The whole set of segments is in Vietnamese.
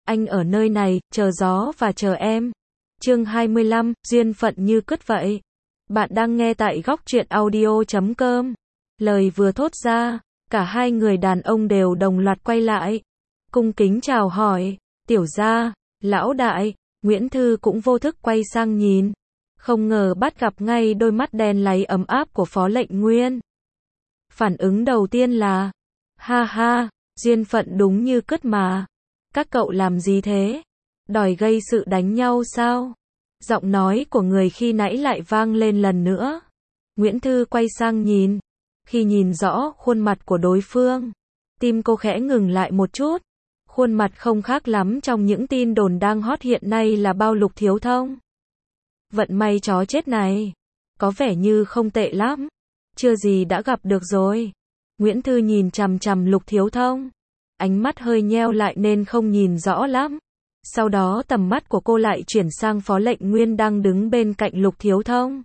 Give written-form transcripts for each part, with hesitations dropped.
anh ở nơi này, chờ gió và chờ em. Chương 25, duyên phận như cứt vậy. Bạn đang nghe tại góc truyện audio.com. Lời vừa thốt ra, cả hai người đàn ông đều đồng loạt quay lại. Cung kính chào hỏi, tiểu gia, lão đại, Nguyễn Thư cũng vô thức quay sang nhìn. Không ngờ bắt gặp ngay đôi mắt đen láy ấm áp của Phó Lệnh Nguyên. Phản ứng đầu tiên là, ha ha, duyên phận đúng như cứt mà. Các cậu làm gì thế? Đòi gây sự đánh nhau sao? Giọng nói của người khi nãy lại vang lên lần nữa. Nguyễn Thư quay sang nhìn. Khi nhìn rõ khuôn mặt của đối phương, tim cô khẽ ngừng lại một chút. Khuôn mặt không khác lắm trong những tin đồn đang hot hiện nay là bao Lục Thiếu Thông. Vận may chó chết này, có vẻ như không tệ lắm. Chưa gì đã gặp được rồi. Nguyễn Thư nhìn chằm chằm Lục Thiếu Thông. Ánh mắt hơi nheo lại nên không nhìn rõ lắm. Sau đó tầm mắt của cô lại chuyển sang Phó Lệnh Nguyên đang đứng bên cạnh Lục Thiếu Thông.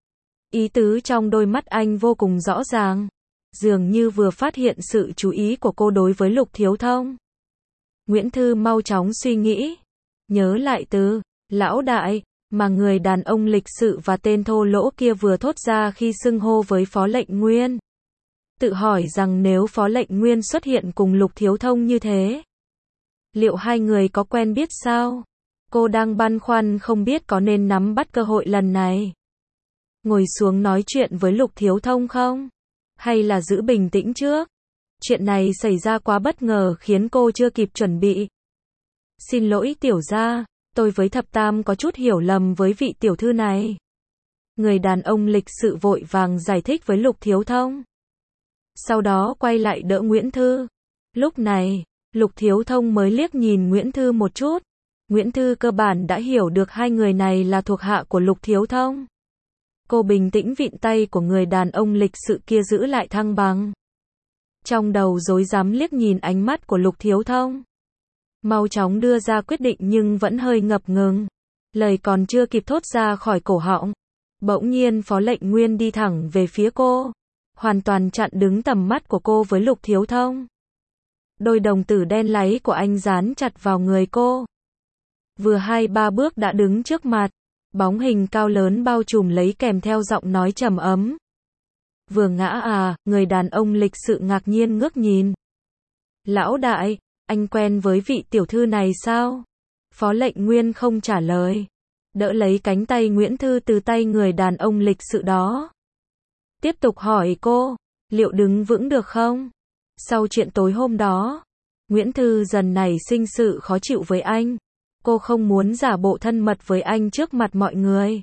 Ý tứ trong đôi mắt anh vô cùng rõ ràng. Dường như vừa phát hiện sự chú ý của cô đối với Lục Thiếu Thông. Nguyễn Thư mau chóng suy nghĩ. Nhớ lại từ, lão đại, mà người đàn ông lịch sự và tên thô lỗ kia vừa thốt ra khi xưng hô với Phó Lệnh Nguyên. Tự hỏi rằng nếu Phó Lệnh Nguyên xuất hiện cùng Lục Thiếu Thông như thế, liệu hai người có quen biết sao? Cô đang băn khoăn không biết có nên nắm bắt cơ hội lần này. Ngồi xuống nói chuyện với Lục Thiếu Thông không? Hay là giữ bình tĩnh trước? Chuyện này xảy ra quá bất ngờ khiến cô chưa kịp chuẩn bị. Xin lỗi tiểu gia, tôi với thập tam có chút hiểu lầm với vị tiểu thư này. Người đàn ông lịch sự vội vàng giải thích với Lục Thiếu Thông. Sau đó quay lại đỡ Nguyễn Thư. Lúc này, Lục Thiếu Thông mới liếc nhìn Nguyễn Thư một chút. Nguyễn Thư cơ bản đã hiểu được hai người này là thuộc hạ của Lục Thiếu Thông. Cô bình tĩnh vịn tay của người đàn ông lịch sự kia giữ lại thăng bằng. Trong đầu rối rắm liếc nhìn ánh mắt của Lục Thiếu Thông. Mau chóng đưa ra quyết định nhưng vẫn hơi ngập ngừng. Lời còn chưa kịp thốt ra khỏi cổ họng. Bỗng nhiên Phó Lệnh Nguyên đi thẳng về phía cô. Hoàn toàn chặn đứng tầm mắt của cô với Lục Thiếu Thông. Đôi đồng tử đen láy của anh dán chặt vào người cô. Vừa 2-3 bước đã đứng trước mặt. Bóng hình cao lớn bao trùm lấy kèm theo giọng nói trầm ấm. Vừa ngã à, người đàn ông lịch sự ngạc nhiên ngước nhìn. Lão đại, anh quen với vị tiểu thư này sao? Phó Lệnh Nguyên không trả lời. Đỡ lấy cánh tay Nguyễn Thư từ tay người đàn ông lịch sự đó. Tiếp tục hỏi cô, liệu đứng vững được không? Sau chuyện tối hôm đó, Nguyễn Thư dần nảy sinh sự khó chịu với anh. Cô không muốn giả bộ thân mật với anh trước mặt mọi người.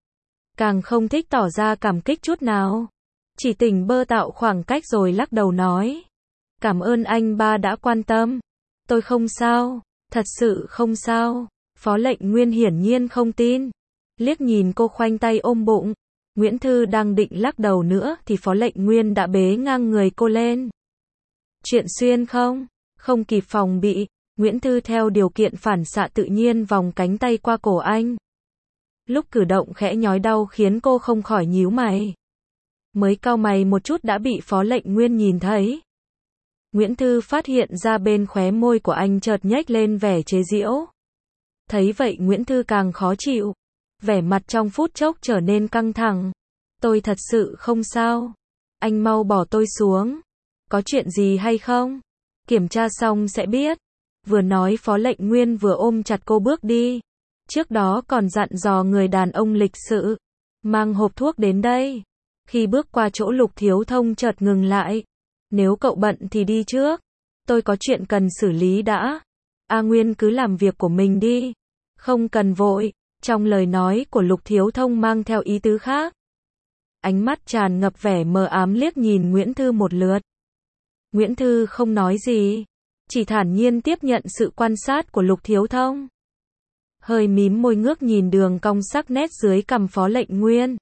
Càng không thích tỏ ra cảm kích chút nào. Chỉ tỉnh bơ tạo khoảng cách rồi lắc đầu nói. Cảm ơn anh ba đã quan tâm. Tôi không sao, thật sự không sao. Phó Lệnh Nguyên hiển nhiên không tin. Liếc nhìn cô khoanh tay ôm bụng. Nguyễn Thư đang định lắc đầu nữa thì Phó Lệnh Nguyên đã bế ngang người cô lên. Chuyện xuyên không? Không kịp phòng bị, Nguyễn Thư theo điều kiện phản xạ tự nhiên vòng cánh tay qua cổ anh. Lúc cử động khẽ nhói đau khiến cô không khỏi nhíu mày. Mới cau mày một chút đã bị Phó Lệnh Nguyên nhìn thấy. Nguyễn Thư phát hiện ra bên khóe môi của anh chợt nhếch lên vẻ chế giễu. Thấy vậy Nguyễn Thư càng khó chịu. Vẻ mặt trong phút chốc trở nên căng thẳng. Tôi thật sự không sao. Anh mau bỏ tôi xuống. Có chuyện gì hay không? Kiểm tra xong sẽ biết. Vừa nói Phó Lệnh Nguyên vừa ôm chặt cô bước đi. Trước đó còn dặn dò người đàn ông lịch sự. Mang hộp thuốc đến đây. Khi bước qua chỗ Lục Thiếu Thông chợt ngừng lại. Nếu cậu bận thì đi trước. Tôi có chuyện cần xử lý đã. A Nguyên cứ làm việc của mình đi. Không cần vội. Trong lời nói của Lục Thiếu Thông mang theo ý tứ khác. Ánh mắt tràn ngập vẻ mờ ám liếc nhìn Nguyễn Thư một lượt. Nguyễn Thư không nói gì. Chỉ thản nhiên tiếp nhận sự quan sát của Lục Thiếu Thông. Hơi mím môi ngước nhìn đường cong sắc nét dưới cằm Phó Lệnh Nguyên.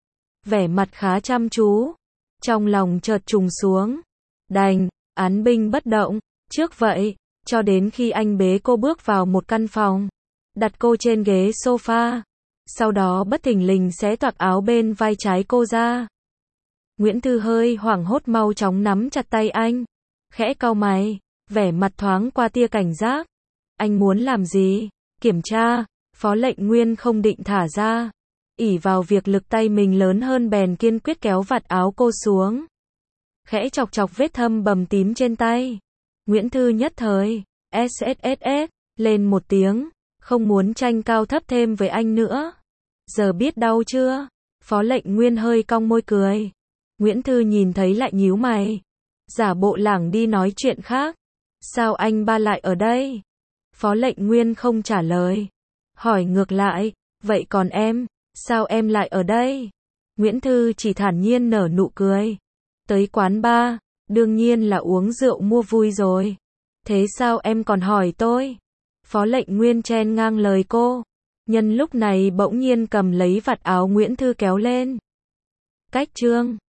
Vẻ mặt khá chăm chú. Trong lòng chợt trùng xuống. Đành, án binh bất động. Trước vậy, cho đến khi anh bế cô bước vào một căn phòng. Đặt cô trên ghế sofa. Sau đó bất thình lình xé toạc áo bên vai trái cô ra. Nguyễn Thư hơi hoảng hốt mau chóng nắm chặt tay anh. Khẽ cau mày. Vẻ mặt thoáng qua tia cảnh giác. Anh muốn làm gì? Kiểm tra. Phó Lệnh Nguyên không định thả ra. Ỷ vào việc lực tay mình lớn hơn bèn kiên quyết kéo vạt áo cô xuống. Khẽ chọc chọc vết thâm bầm tím trên tay. Nguyễn Thư nhất thời, SSSS, lên một tiếng, không muốn tranh cao thấp thêm với anh nữa. Giờ biết đau chưa? Phó Lệnh Nguyên hơi cong môi cười. Nguyễn Thư nhìn thấy lại nhíu mày. Giả bộ lảng đi nói chuyện khác. Sao anh ba lại ở đây? Phó Lệnh Nguyên không trả lời. Hỏi ngược lại, vậy còn em, sao em lại ở đây? Nguyễn Thư chỉ thản nhiên nở nụ cười. Tới quán bar, đương nhiên là uống rượu mua vui rồi. Thế sao em còn hỏi tôi? Phó Lệnh Nguyên chen ngang lời cô. Nhân lúc này bỗng nhiên cầm lấy vạt áo Nguyễn Thư kéo lên. Cách chương